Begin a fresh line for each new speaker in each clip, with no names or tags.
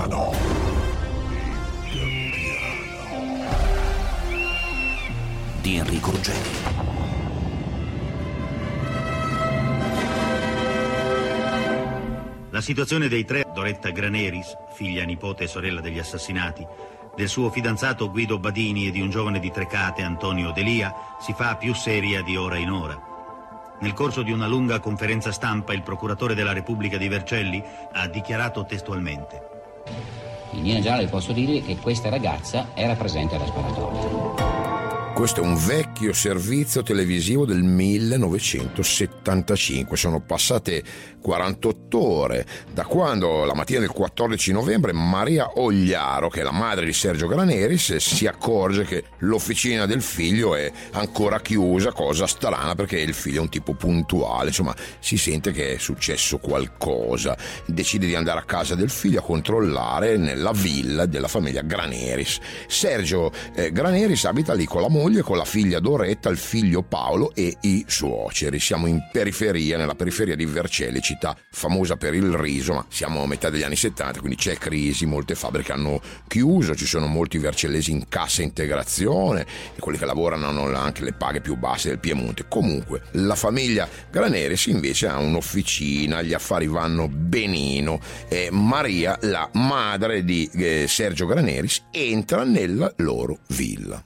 piano.
Di Enrico Ruggeri.
La situazione dei tre, Doretta Graneris, figlia, nipote e sorella degli assassinati, del suo fidanzato Guido Badini e di un giovane di Trecate, Antonio Delia, si fa più seria di ora in ora. Nel corso di una lunga conferenza stampa, il procuratore della Repubblica di Vercelli ha dichiarato testualmente:
in linea generale posso dire che questa ragazza era presente alla sparatoria.
Questo è un vecchio servizio televisivo del 1975. Sono passate 48 ore da quando, la mattina del 14 novembre, Maria Ogliaro, che è la madre di Sergio Graneris, si accorge che l'officina del figlio è ancora chiusa, cosa strana perché il figlio è un tipo puntuale. Insomma, si sente che è successo qualcosa. Decide di andare a casa del figlio a controllare nella villa della famiglia Graneris. Sergio Graneris abita lì con la moglie, con la figlia Doretta, il figlio Paolo e i suoceri. Siamo in periferia, nella periferia di Vercelli, città famosa per il riso, ma siamo a metà degli anni 70, quindi c'è crisi, molte fabbriche hanno chiuso, ci sono molti vercellesi in cassa integrazione e quelli che lavorano hanno anche le paghe più basse del Piemonte. Comunque, la famiglia Graneris invece ha un'officina, gli affari vanno benino. Maria, la madre di Sergio Graneris, entra nella loro villa.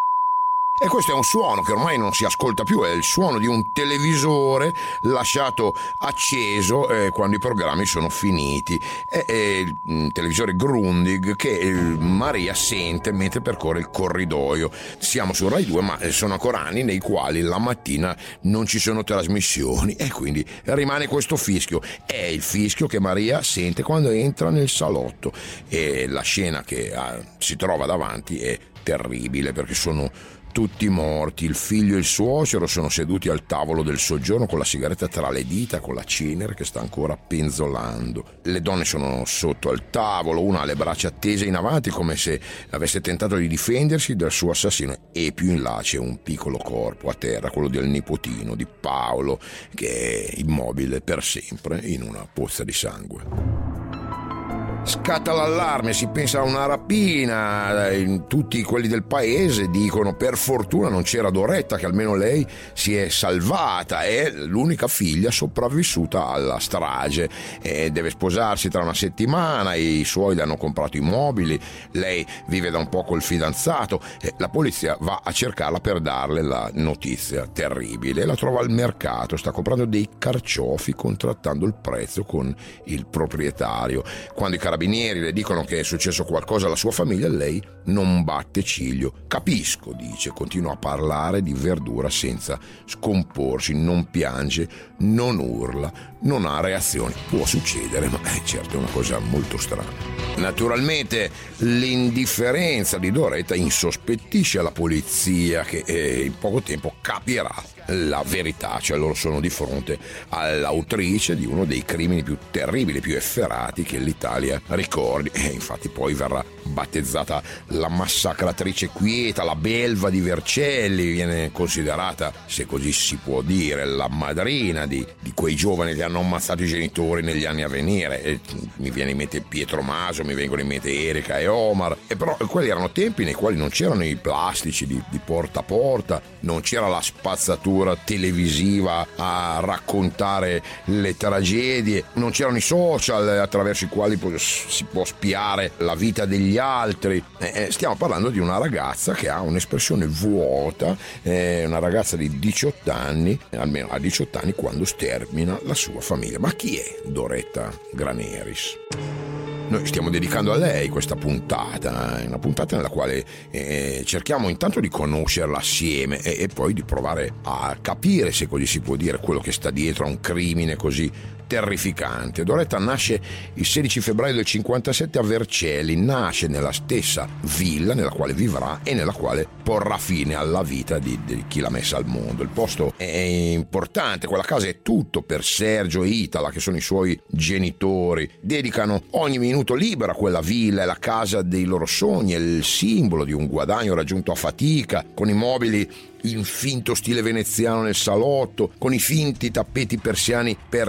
E questo è un suono che ormai non si ascolta più, è il suono di un televisore lasciato acceso quando i programmi sono finiti. È il televisore Grundig che Maria sente mentre percorre il corridoio. Siamo su Rai 2, ma sono ancora anni nei quali la mattina non ci sono trasmissioni e quindi rimane questo fischio. È il fischio che Maria sente quando entra nel salotto e la scena che si trova davanti è terribile perché sono tutti morti. Il figlio e il suocero sono seduti al tavolo del soggiorno con la sigaretta tra le dita, con la cenere che sta ancora penzolando. Le donne sono sotto al tavolo, una ha le braccia tese in avanti come se avesse tentato di difendersi dal suo assassino, e più in là c'è un piccolo corpo a terra, quello del nipotino di Paolo, che è immobile per sempre in una pozza di sangue. Scatta l'allarme, si pensa a una rapina, tutti quelli del paese dicono per fortuna non c'era Doretta, che almeno lei si è salvata, è l'unica figlia sopravvissuta alla strage, deve sposarsi tra una settimana, i suoi le hanno comprato i mobili, lei vive da un po' col fidanzato, la polizia va a cercarla per darle la notizia terribile, la trova al mercato, sta comprando dei carciofi contrattando il prezzo con il proprietario. Quando i carabinieri le dicono che è successo qualcosa alla sua famiglia, lei non batte ciglio. Capisco, dice, continua a parlare di verdura senza scomporsi, non piange, non urla, non ha reazioni. Può succedere, ma certo è una cosa molto strana. Naturalmente l'indifferenza di Doretta insospettisce la polizia, che in poco tempo capirà la verità, cioè loro sono di fronte all'autrice di uno dei crimini più terribili, più efferati che l'Italia ricordi, e infatti poi verrà battezzata la massacratrice quieta, la belva di Vercelli, viene considerata, se così si può dire, la madrina di quei giovani che hanno ammazzato i genitori negli anni a venire. E mi viene in mente Pietro Maso, mi vengono in mente Erika e Omar, e però quelli erano tempi nei quali non c'erano i plastici di porta a porta, non c'era la spazzatura televisiva a raccontare le tragedie, non c'erano i social attraverso i quali si può spiare la vita degli altri. Stiamo parlando di una ragazza che ha un'espressione vuota, una ragazza di 18 anni, almeno a 18 anni, quando stermina la sua famiglia. Ma chi è Doretta Graneris? Noi stiamo dedicando a lei questa puntata, è una puntata nella quale cerchiamo intanto di conoscerla assieme e poi di provare a capire, se così si può dire, quello che sta dietro a un crimine così terrificante. Doretta nasce il 16 febbraio del 57 a Vercelli, nasce nella stessa villa nella quale vivrà e nella quale porrà fine alla vita di chi l'ha messa al mondo. Il posto è importante, quella casa è tutto per Sergio e Itala, che sono i suoi genitori. Dedicano ogni minuto libero a quella villa, è la casa dei loro sogni, è il simbolo di un guadagno raggiunto a fatica, con i mobili in finto stile veneziano nel salotto, con i finti tappeti persiani per terra,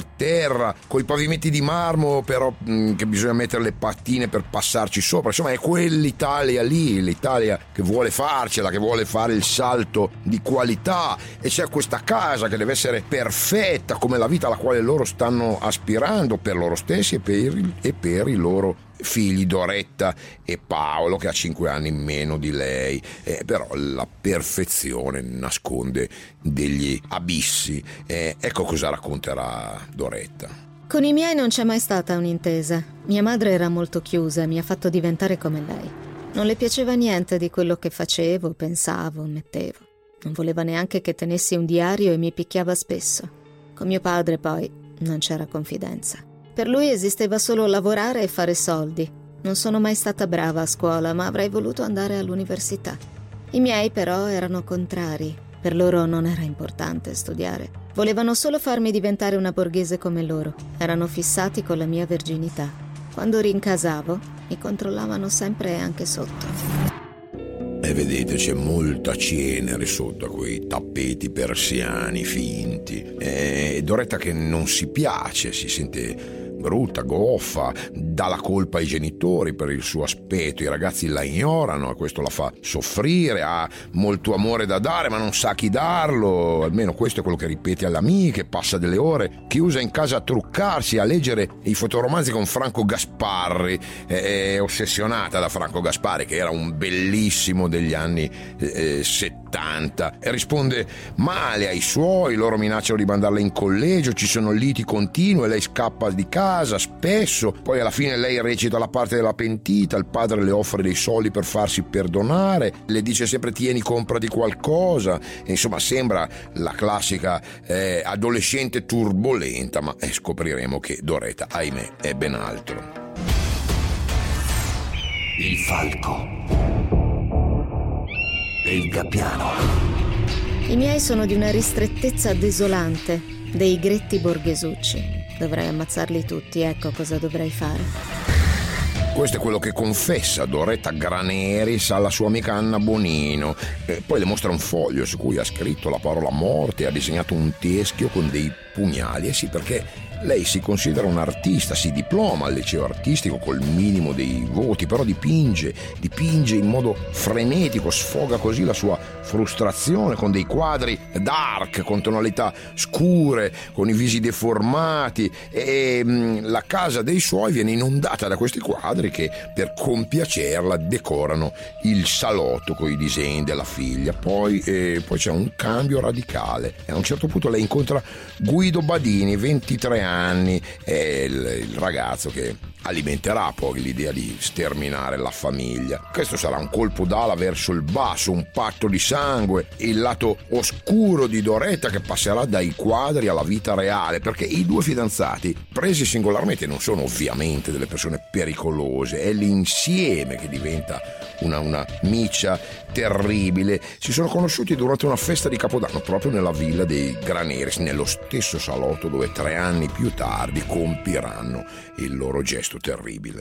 terra, coi pavimenti di marmo però che bisogna mettere le pattine per passarci sopra. Insomma, è quell'Italia lì, l'Italia che vuole farcela, che vuole fare il salto di qualità, e c'è questa casa che deve essere perfetta come la vita alla quale loro stanno aspirando per loro stessi e per i loro figli, Doretta e Paolo, che ha 5 anni in meno di lei. Però la perfezione nasconde degli abissi. Ecco cosa racconterà Doretta.
Con i miei non c'è mai stata un'intesa. Mia madre era molto chiusa, mi ha fatto diventare come lei. Non le piaceva niente di quello che facevo, pensavo, mettevo. Non voleva neanche che tenessi un diario e mi picchiava spesso. Con mio padre poi non c'era confidenza. Per lui esisteva solo lavorare e fare soldi. Non sono mai stata brava a scuola, ma avrei voluto andare all'università. I miei però erano contrari. Per loro non era importante studiare. Volevano solo farmi diventare una borghese come loro. Erano fissati con la mia verginità. Quando rincasavo, mi controllavano sempre anche sotto.
E vedete, c'è molta cenere sotto a quei tappeti persiani finti. Doretta che non si piace, si sente brutta, goffa, dà la colpa ai genitori per il suo aspetto. I ragazzi la ignorano e questo la fa soffrire. Ha molto amore da dare ma non sa chi darlo, almeno questo è quello che ripete alle amiche. Passa delle ore chiusa in casa a truccarsi, a leggere i fotoromanzi con Franco Gasparri. È ossessionata da Franco Gasparri, che era un bellissimo degli anni 70, e risponde male ai suoi. Loro minacciano di mandarla in collegio, ci sono liti continue, lei scappa di casa spesso, poi alla fine lei recita la parte della pentita, il padre le offre dei soldi per farsi perdonare, le dice sempre tieni, comprati qualcosa, e insomma sembra la classica adolescente turbolenta, ma scopriremo che Doretta, ahimè, è ben altro.
Il falco e il gabbiano.
I miei sono di una ristrettezza desolante, dei gretti borghesucci. Dovrei ammazzarli tutti, ecco cosa dovrei fare.
Questo è quello che confessa Doretta Graneris alla sua amica Anna Bonino. Poi le mostra un foglio su cui ha scritto la parola morte e ha disegnato un teschio con dei pugnali. Sì, perché lei si considera un artista, si diploma al liceo artistico col minimo dei voti, però dipinge in modo frenetico, sfoga così la sua frustrazione con dei quadri dark, con tonalità scure, con i visi deformati, e la casa dei suoi viene inondata da questi quadri che per compiacerla decorano il salotto con i disegni della figlia. Poi c'è un cambio radicale e a un certo punto lei incontra Guido Badini, 23 anni, è il ragazzo che alimenterà poi l'idea di sterminare la famiglia. Questo sarà un colpo d'ala verso il basso, un patto di sangue, il lato oscuro di Doretta che passerà dai quadri alla vita reale, perché i due fidanzati presi singolarmente non sono ovviamente delle persone pericolose, è l'insieme che diventa una miccia terribile. Si sono conosciuti durante una festa di Capodanno proprio nella villa dei Graneris, nello stesso salotto dove 3 anni più tardi compiranno il loro gesto terribile.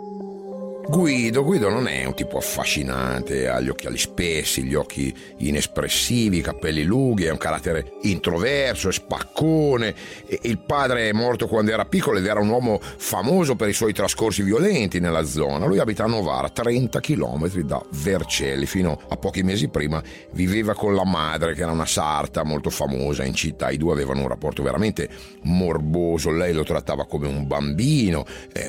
Guido non è un tipo affascinante, ha gli occhiali spessi, gli occhi inespressivi, i capelli lunghi, ha un carattere introverso, è spaccone. Il padre è morto quando era piccolo ed era un uomo famoso per i suoi trascorsi violenti nella zona. Lui abita a Novara, 30 chilometri da Vercelli. Fino a pochi mesi prima viveva con la madre, che era una sarta molto famosa in città. I due avevano un rapporto veramente morboso, lei lo trattava come un bambino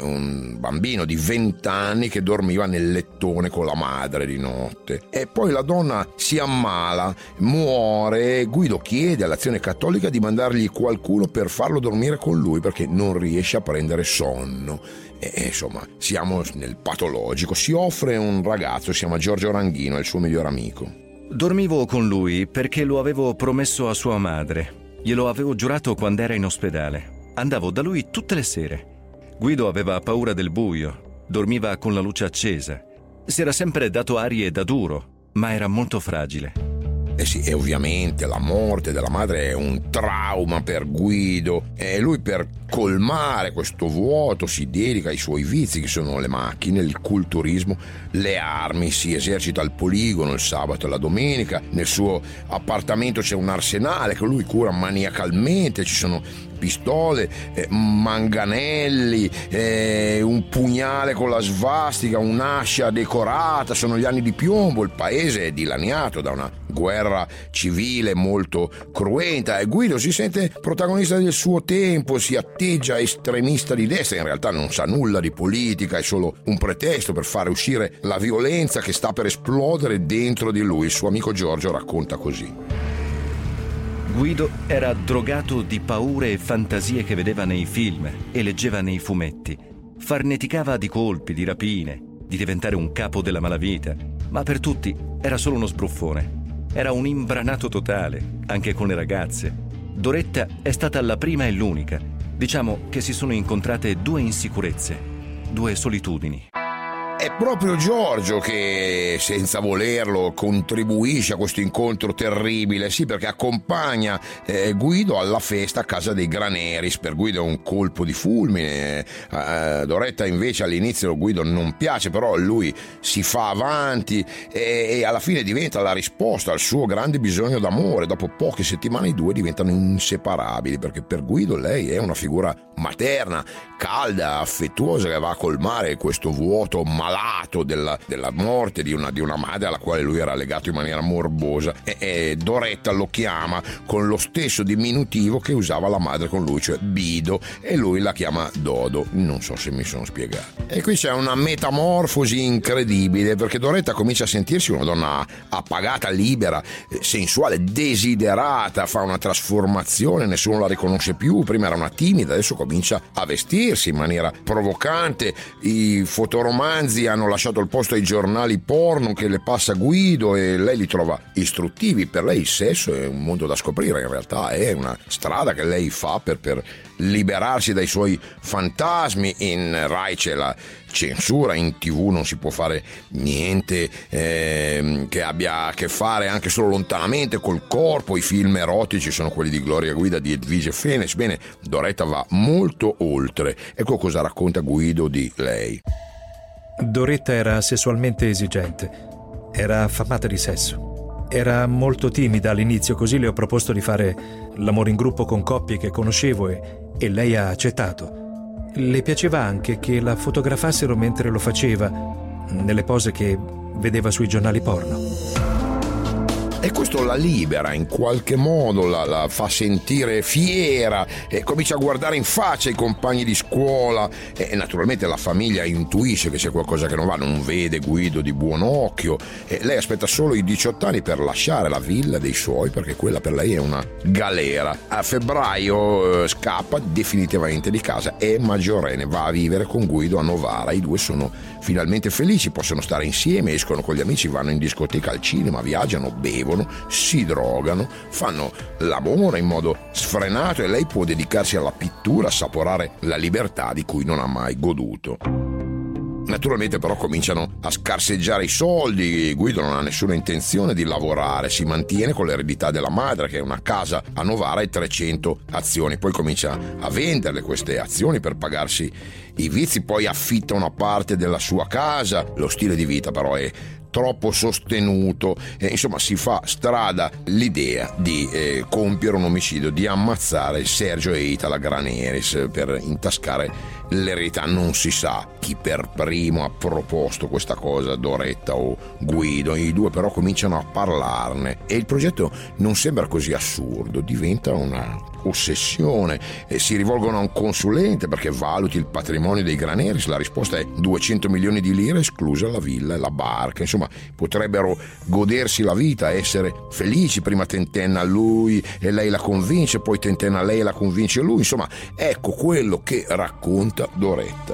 di 20 anni che dormiva nel lettone con la madre di notte. E poi la donna si ammala, muore. Guido chiede all'Azione Cattolica di mandargli qualcuno per farlo dormire con lui perché non riesce a prendere sonno. Insomma, siamo nel patologico. Si offre un ragazzo, si chiama Giorgio Ranghino, è il suo miglior amico.
Dormivo con lui perché lo avevo promesso a sua madre. Glielo avevo giurato quando era in ospedale. Andavo da lui tutte le sere. Guido aveva paura del buio. Dormiva con la luce accesa. Si era sempre dato arie da duro, ma era molto fragile.
Sì, e ovviamente la morte della madre è un trauma per Guido e lui, per colmare questo vuoto, si dedica ai suoi vizi, che sono le macchine, il culturismo, le armi. Si esercita al poligono il sabato e la domenica. Nel suo appartamento c'è un arsenale che lui cura maniacalmente, ci sono pistole, manganelli, un pugnale con la svastica, un'ascia decorata. Sono gli anni di piombo, il paese è dilaniato da una guerra civile molto cruenta e Guido si sente protagonista del suo tempo, si atteggia estremista di destra. In realtà non sa nulla di politica, è solo un pretesto per fare uscire la violenza che sta per esplodere dentro di lui. Il suo amico Giorgio racconta così:
Guido era drogato di paure e fantasie che vedeva nei film e leggeva nei fumetti. Farneticava di colpi, di rapine, di diventare un capo della malavita, ma per tutti era solo uno sbruffone. Era un imbranato totale, anche con le ragazze. Doretta è stata la prima e l'unica. Diciamo che si sono incontrate due insicurezze, due solitudini.
È proprio Giorgio che, senza volerlo, contribuisce a questo incontro terribile, sì, perché accompagna Guido alla festa a casa dei Graneris. Per Guido è un colpo di fulmine. Doretta invece all'inizio Guido non piace, però lui si fa avanti e alla fine diventa la risposta al suo grande bisogno d'amore. Dopo poche settimane i due diventano inseparabili, perché per Guido lei è una figura materna, calda, affettuosa, che va a colmare questo vuoto malato della morte di una madre alla quale lui era legato in maniera morbosa. E Doretta lo chiama con lo stesso diminutivo che usava la madre con lui, cioè Bido, e lui la chiama Dodo. Non so se mi sono spiegato. E qui c'è una metamorfosi incredibile, perché Doretta comincia a sentirsi una donna appagata, libera, sensuale, desiderata, fa una trasformazione, nessuno la riconosce più. Prima era una timida, adesso comincia a vestirsi in maniera provocante. I fotoromanzi hanno lasciato il posto ai giornali porno che le passa Guido e lei li trova istruttivi. Per lei il sesso è un mondo da scoprire, in realtà è una strada che lei fa per liberarsi dai suoi fantasmi. In Rai c'è la censura, in TV non si può fare niente che abbia a che fare anche solo lontanamente col corpo. I film erotici sono quelli di Gloria Guida, di Edvige Fenech. Bene, Doretta va molto oltre. Ecco cosa racconta Guido di lei.
Doretta era sessualmente esigente, era affamata di sesso, era molto timida all'inizio, così le ho proposto di fare l'amore in gruppo con coppie che conoscevo e lei ha accettato. Le piaceva anche che la fotografassero mentre lo faceva, nelle pose che vedeva sui giornali porno.
E questo la libera in qualche modo, la fa sentire fiera, e comincia a guardare in faccia i compagni di scuola e naturalmente la famiglia intuisce che c'è qualcosa che non va, non vede Guido di buon occhio e lei aspetta solo i 18 anni per lasciare la villa dei suoi, perché quella per lei è una galera. A febbraio scappa definitivamente di casa, è maggiorenne, va a vivere con Guido a Novara. I due sono finalmente felici, possono stare insieme, escono con gli amici, vanno in discoteca, al cinema, viaggiano, bevono, si drogano, fanno l'amore in modo sfrenato e lei può dedicarsi alla pittura, assaporare la libertà di cui non ha mai goduto. Naturalmente però cominciano a scarseggiare i soldi. Guido non ha nessuna intenzione di lavorare, si mantiene con l'eredità della madre, che è una casa a Novara e 300 azioni. Poi comincia a venderle queste azioni per pagarsi i vizi, poi affitta una parte della sua casa. Lo stile di vita però è troppo sostenuto e insomma si fa strada l'idea di compiere un omicidio, di ammazzare Sergio e Itala Graneris per intascare l'eredità. Non si sa chi per primo ha proposto questa cosa, Doretta o Guido. I due però cominciano a parlarne e il progetto non sembra così assurdo, diventa una ossessione e si rivolgono a un consulente perché valuti il patrimonio dei Graneris. La risposta è 200 milioni di lire, esclusa la villa e la barca. Insomma, potrebbero godersi la vita, essere felici. Prima tentenna lui e lei la convince, poi tentenna lei e la convince lui. Insomma, ecco quello che racconta Doretta.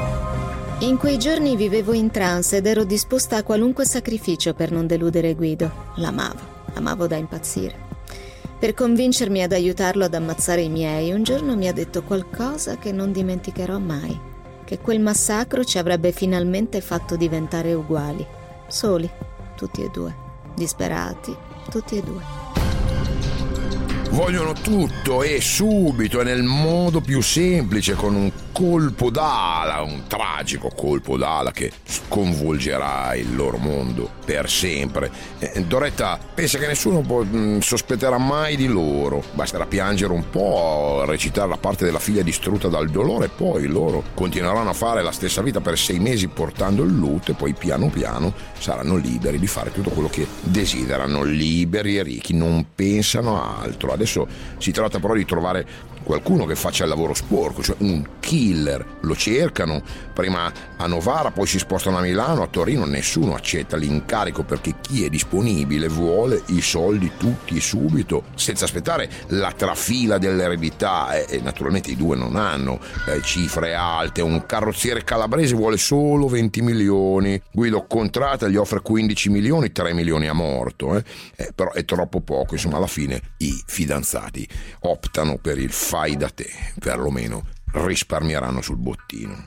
In quei giorni vivevo in trance ed ero disposta a qualunque sacrificio per non deludere Guido. L'amavo da impazzire. Per convincermi ad aiutarlo ad ammazzare i miei, un giorno mi ha detto qualcosa che non dimenticherò mai: che quel massacro ci avrebbe finalmente fatto diventare uguali, soli, tutti e due, disperati, tutti e due.
Vogliono tutto e subito e nel modo più semplice, con un colpo d'ala, un tragico colpo d'ala che sconvolgerà il loro mondo per sempre. Doretta pensa che nessuno sospetterà mai di loro, basterà piangere un po', recitare la parte della figlia distrutta dal dolore e poi loro continueranno a fare la stessa vita per 6 mesi portando il lutto e poi piano piano saranno liberi di fare tutto quello che desiderano, liberi e ricchi, non pensano a altro. Adesso si tratta però di trovare qualcuno che faccia il lavoro sporco, cioè un killer. Lo cercano prima a Novara, poi si spostano a Milano, a Torino. Nessuno accetta l'incarico perché chi è disponibile vuole i soldi tutti e subito, senza aspettare la trafila dell'eredità, e naturalmente i due non hanno cifre alte. Un carrozziere calabrese vuole solo 20 milioni, Guido contratta, gli offre 15 milioni, 3 milioni a morto, però è troppo poco. Insomma, alla fine i fidanzati optano per il fai da te, perlomeno risparmieranno sul bottino.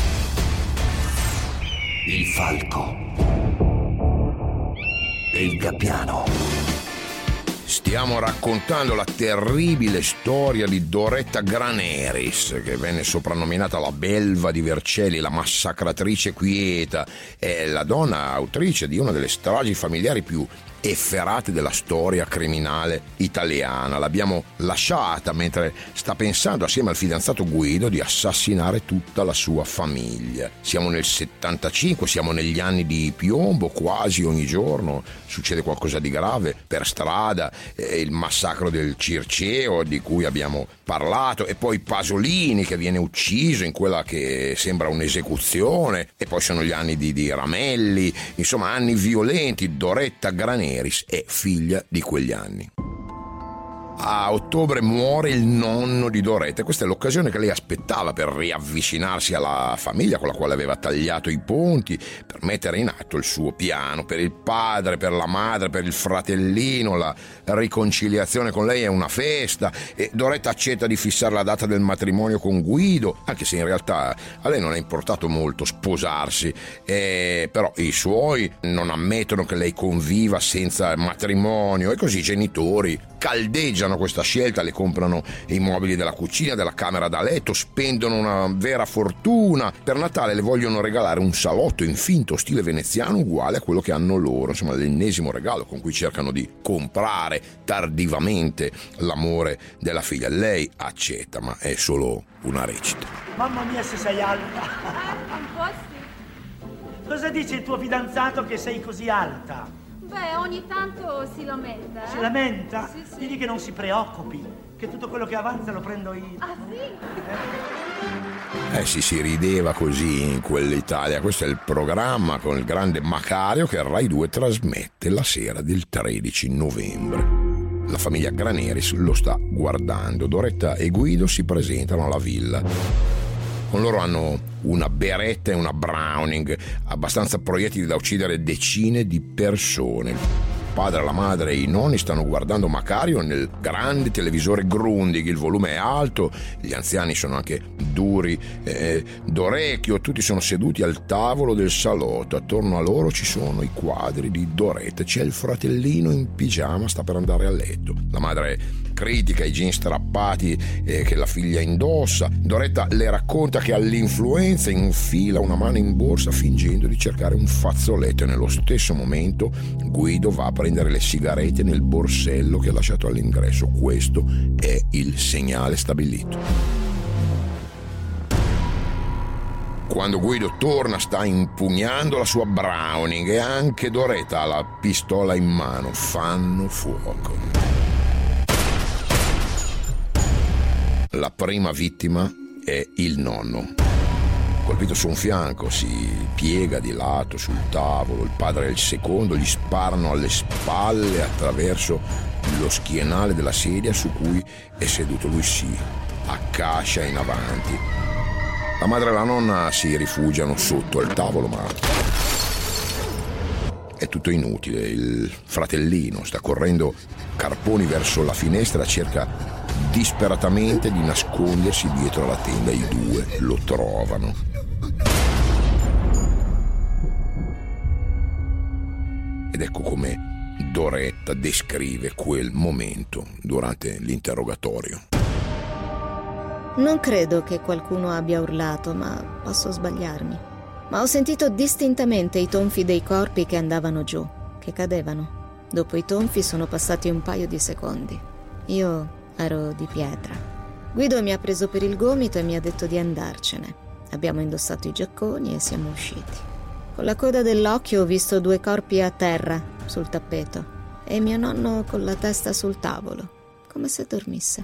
Il falco e il gabbiano.
Stiamo raccontando la terribile storia di Doretta Graneris, che venne soprannominata la belva di Vercelli, la massacratrice quieta. È la donna autrice di una delle stragi familiari più efferate della storia criminale italiana. L'abbiamo lasciata mentre sta pensando assieme al fidanzato Guido di assassinare tutta la sua famiglia. Siamo nel 75, siamo negli anni di piombo, quasi ogni giorno succede qualcosa di grave per strada, il massacro del Circeo di cui abbiamo parlato, e poi Pasolini che viene ucciso in quella che sembra un'esecuzione, e poi sono gli anni di Ramelli, insomma anni violenti. Doretta Graneris è figlia di quegli anni. A ottobre muore il nonno di Doretta. Questa è l'occasione che lei aspettava per riavvicinarsi alla famiglia con la quale aveva tagliato i ponti, per mettere in atto il suo piano per il padre, per la madre, per il fratellino. La riconciliazione con lei è una festa e Doretta accetta di fissare la data del matrimonio con Guido, anche se in realtà a lei non è importato molto sposarsi, però i suoi non ammettono che lei conviva senza matrimonio, e così i genitori caldeggiano questa scelta, le comprano i mobili della cucina, della camera da letto, spendono una vera fortuna. Per Natale le vogliono regalare un salotto in finto stile veneziano uguale a quello che hanno loro, insomma l'ennesimo regalo con cui cercano di comprare tardivamente l'amore della figlia. Lei accetta, ma è solo una recita.
Mamma mia, se sei alta!
Un po' sì.
Cosa dice il tuo fidanzato che sei così alta?
Beh, ogni tanto si lamenta,
Si lamenta?
Sì, sì.
Digli che non si preoccupi, che tutto quello che avanza lo prendo io.
Ah, sì?
Si rideva così in quell'Italia. Questo è il programma con il grande Macario che Rai 2 trasmette la sera del 13 novembre. La famiglia Graneris lo sta guardando. Doretta e Guido si presentano alla villa. Con loro hanno una Beretta e una Browning, abbastanza proiettili da uccidere decine di persone. Il padre, la madre e i nonni stanno guardando Macario nel grande televisore Grundig, il volume è alto, gli anziani sono anche duri d'orecchio, tutti sono seduti al tavolo del salotto, attorno a loro ci sono i quadri di Doretta, c'è il fratellino in pigiama, sta per andare a letto, la madre critica i jeans strappati che la figlia indossa. Doretta le racconta che all'influenza infila una mano in borsa fingendo di cercare un fazzoletto, e nello stesso momento Guido va a prendere le sigarette nel borsello che ha lasciato all'ingresso. Questo è il segnale stabilito. Quando Guido torna sta impugnando la sua Browning e anche Doretta ha la pistola in mano. Fanno fuoco. La prima vittima è il nonno. Colpito su un fianco, si piega di lato sul tavolo. Il padre è il secondo, gli sparano alle spalle attraverso lo schienale della sedia su cui è seduto. Lui si accascia in avanti. La madre e la nonna si rifugiano sotto al tavolo, ma è tutto inutile. Il fratellino sta correndo carponi verso la finestra, cerca disperatamente di nascondersi dietro la tenda. I due lo trovano. Ed ecco come Doretta descrive quel momento durante l'interrogatorio.
Non credo che qualcuno abbia urlato, ma posso sbagliarmi. Ma ho sentito distintamente i tonfi dei corpi che andavano giù, che cadevano. Dopo i tonfi sono passati un paio di secondi. Io ero di pietra. Guido mi ha preso per il gomito e mi ha detto di andarcene. Abbiamo indossato i giacconi e siamo usciti. Con la coda dell'occhio ho visto 2 corpi a terra, sul tappeto, e mio nonno con la testa sul tavolo, come se dormisse.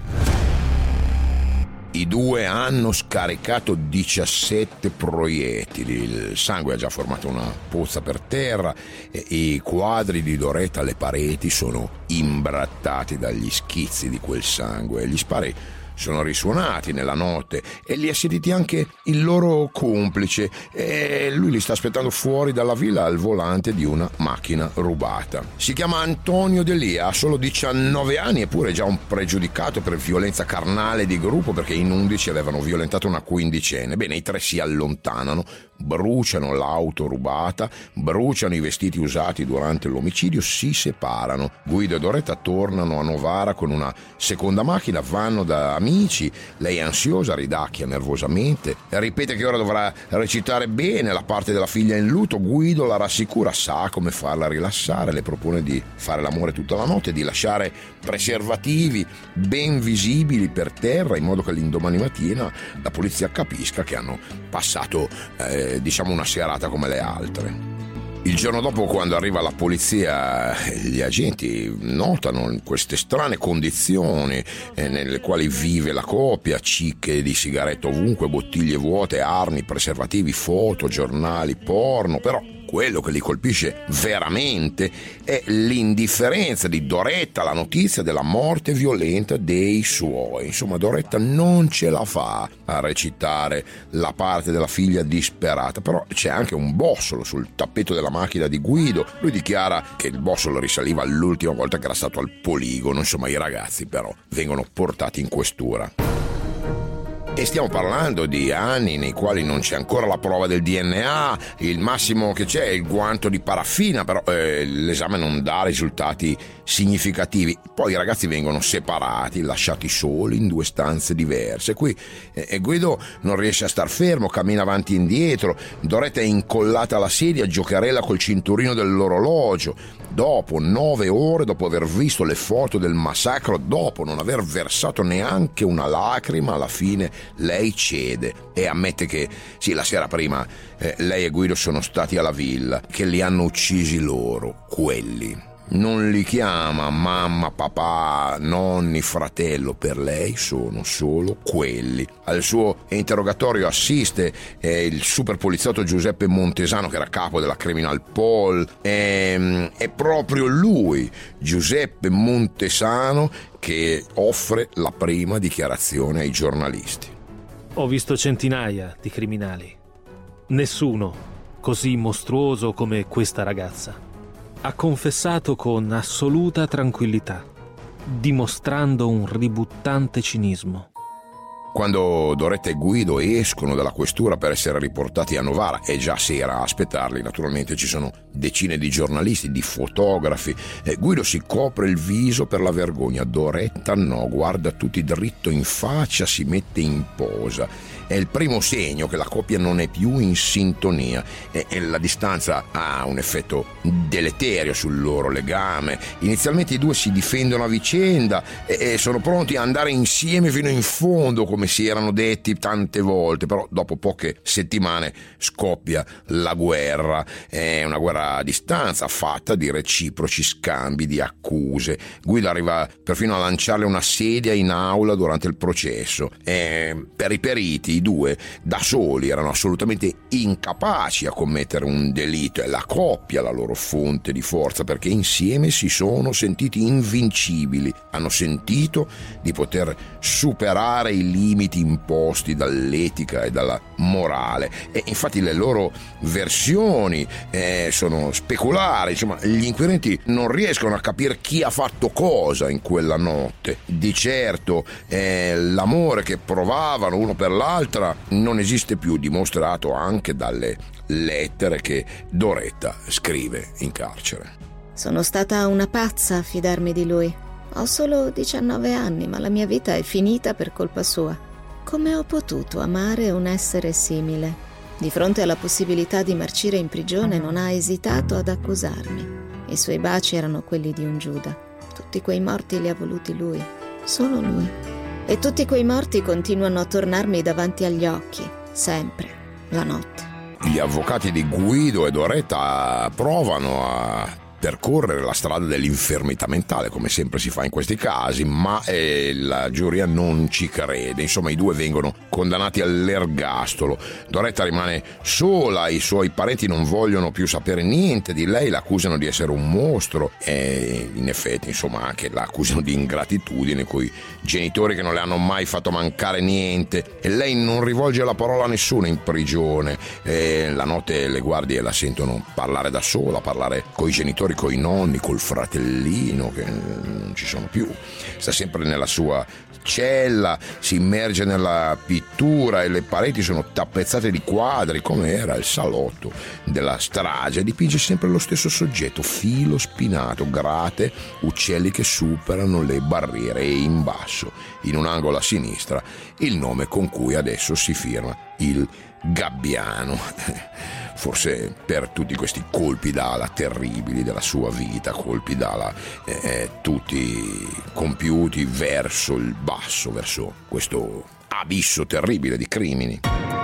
I 2 hanno scaricato 17 proiettili, il sangue ha già formato una pozza per terra e i quadri di Doretta alle pareti sono imbrattati dagli schizzi di quel sangue. Gli spari sono risuonati nella notte e li ha sentiti anche il loro complice e lui li sta aspettando fuori dalla villa al volante di una macchina rubata. Si chiama Antonio Delia, ha solo 19 anni eppure già un pregiudicato per violenza carnale di gruppo perché in 11 avevano violentato una quindicenne. Bene, i 3 si allontanano, bruciano l'auto rubata, bruciano i vestiti usati durante l'omicidio, si separano. Guido e Doretta tornano a Novara con una seconda macchina, vanno da amici, lei è ansiosa, ridacchia nervosamente, ripete che ora dovrà recitare bene la parte della figlia in lutto. Guido la rassicura, sa come farla rilassare, le propone di fare l'amore tutta la notte, di lasciare preservativi ben visibili per terra in modo che l'indomani mattina la polizia capisca che hanno passato una serata come le altre. Il giorno dopo, quando arriva la polizia, gli agenti notano queste strane condizioni nelle quali vive la coppia, cicche di sigarette ovunque, bottiglie vuote, armi, preservativi, foto, giornali, porno, però quello che li colpisce veramente è l'indifferenza di Doretta alla notizia della morte violenta dei suoi. Insomma, Doretta non ce la fa a recitare la parte della figlia disperata, però c'è anche un bossolo sul tappeto della macchina di Guido. Lui dichiara che il bossolo risaliva all'ultima volta che era stato al poligono. Insomma, i ragazzi però vengono portati in questura. E stiamo parlando di anni nei quali non c'è ancora la prova del DNA, il massimo che c'è è il guanto di paraffina, però l'esame non dà risultati significativi. Poi i ragazzi vengono separati, lasciati soli in 2 stanze diverse. Qui Guido non riesce a star fermo, cammina avanti e indietro, Doretta è incollata alla sedia, giocherella col cinturino dell'orologio. Dopo 9 ore, dopo aver visto le foto del massacro, dopo non aver versato neanche una lacrima, alla fine lei cede e ammette che sì, la sera prima lei e Guido sono stati alla villa, che li hanno uccisi loro, quelli. Non li chiama mamma, papà, nonni, fratello, per lei sono solo quelli. Al suo interrogatorio assiste il super poliziotto Giuseppe Montesano, che era capo della Criminal Pol. È proprio lui, Giuseppe Montesano, che offre la prima dichiarazione ai giornalisti.
Ho visto centinaia di criminali. Nessuno così mostruoso come questa ragazza. Ha confessato con assoluta tranquillità, dimostrando un ributtante cinismo.
Quando Doretta e Guido escono dalla questura per essere riportati a Novara, è già sera a aspettarli, naturalmente ci sono decine di giornalisti, di fotografi. Guido si copre il viso per la vergogna, Doretta no, guarda tutti dritto in faccia, si mette in posa. È il primo segno che la coppia non è più in sintonia e la distanza ha un effetto deleterio sul loro legame. Inizialmente i 2 si difendono a vicenda e sono pronti a andare insieme fino in fondo, come si erano detti tante volte, però dopo poche settimane scoppia la guerra. È una guerra a distanza fatta di reciproci scambi di accuse. Guido arriva perfino a lanciarle una sedia in aula durante il processo. Per i periti i 2 da soli erano assolutamente incapaci a commettere un delitto, è la coppia la loro fonte di forza, perché insieme si sono sentiti invincibili, hanno sentito di poter superare i limiti imposti dall'etica e dalla morale, e infatti le loro versioni sono speculari. Insomma, gli inquirenti non riescono a capire chi ha fatto cosa in quella notte. Di certo l'amore che provavano uno per l'altra non esiste più, dimostrato anche dalle lettere che Doretta scrive in carcere.
Sono stata una pazza a fidarmi di lui. Ho solo 19 anni, ma la mia vita è finita per colpa sua. Come ho potuto amare un essere simile? Di fronte alla possibilità di marcire in prigione non ha esitato ad accusarmi. I suoi baci erano quelli di un Giuda. Tutti quei morti li ha voluti lui, solo lui. E tutti quei morti continuano a tornarmi davanti agli occhi, sempre, la notte.
Gli avvocati di Guido e Doretta provano a percorrere la strada dell'infermità mentale, come sempre si fa in questi casi, ma la giuria non ci crede. Insomma, i due vengono condannati all'ergastolo. Doretta rimane sola, i suoi parenti non vogliono più sapere niente di lei, la accusano di essere un mostro e in effetti, insomma, anche la accusano di ingratitudine coi genitori che non le hanno mai fatto mancare niente, e lei non rivolge la parola a nessuno in prigione. La notte le guardie la sentono parlare da sola, parlare coi genitori, coi nonni, col fratellino che non ci sono più. Sta sempre nella sua cella, si immerge nella pittura e le pareti sono tappezzate di quadri, come era il salotto della strage. Dipinge sempre lo stesso soggetto, filo spinato, grate, uccelli che superano le barriere, e in basso, in un angolo a sinistra, il nome con cui adesso si firma: il Gabbiano. Forse per tutti questi colpi d'ala terribili della sua vita, colpi d'ala tutti compiuti verso il basso, verso questo abisso terribile di crimini.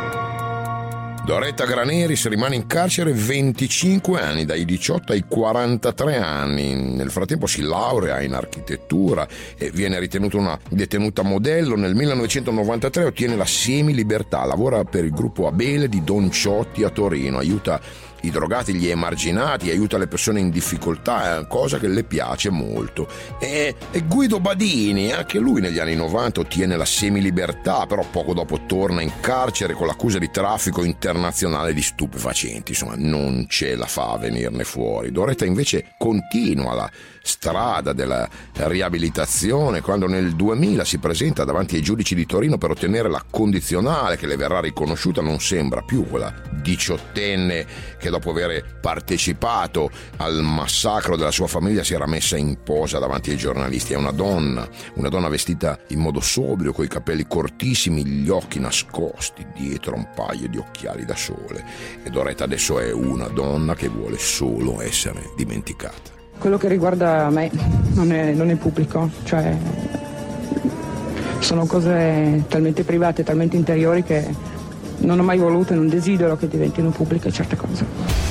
Doretta Graneris rimane in carcere 25 anni, dai 18 ai 43 anni. Nel frattempo si laurea in architettura e viene ritenuta una detenuta modello. Nel 1993 ottiene la semilibertà, lavora per il gruppo Abele di Don Ciotti a Torino, aiuta i drogati, gli emarginati, aiuta le persone in difficoltà, è una cosa che le piace molto. E Guido Badini, anche lui negli anni 90 ottiene la semilibertà, però poco dopo torna in carcere con l'accusa di traffico internazionale di stupefacenti. Insomma, non ce la fa a venirne fuori. Doretta invece continua la strada della riabilitazione quando nel 2000 si presenta davanti ai giudici di Torino per ottenere la condizionale che le verrà riconosciuta. Non sembra più quella diciottenne che dopo aver partecipato al massacro della sua famiglia si era messa in posa davanti ai giornalisti. È una donna vestita in modo sobrio, coi capelli cortissimi, gli occhi nascosti dietro un paio di occhiali da sole. E Doretta adesso è una donna che vuole solo essere dimenticata.
Quello che riguarda me non è pubblico, cioè sono cose talmente private, talmente interiori che non ho mai voluto e non desidero che diventino pubbliche certe cose.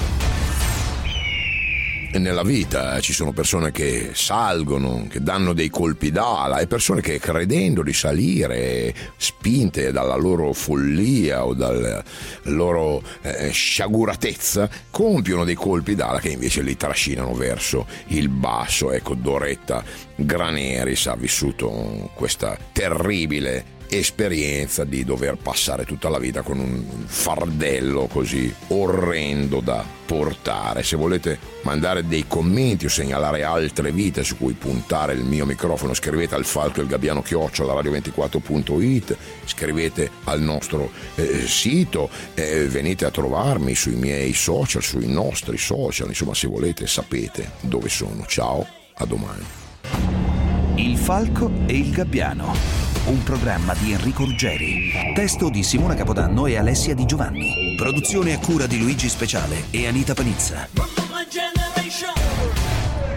E nella vita ci sono persone che salgono, che danno dei colpi d'ala, e persone che, credendo di salire, spinte dalla loro follia o dalla loro sciaguratezza, compiono dei colpi d'ala che invece li trascinano verso il basso. Ecco, Doretta Graneris ha vissuto questa terribile esperienza di dover passare tutta la vita con un fardello così orrendo da portare. Se volete mandare dei commenti o segnalare altre vite su cui puntare il mio microfono, scrivete al falcoilgabbiano@radio24.it, scrivete al nostro sito, venite a trovarmi sui miei social, sui nostri social, insomma, se volete sapete dove sono. Ciao, a domani.
Il Falco e il Gabbiano, un programma di Enrico Ruggeri, testo di Simona Capodanno e Alessia Di Giovanni, produzione a cura di Luigi Speciale e Anita Panizza.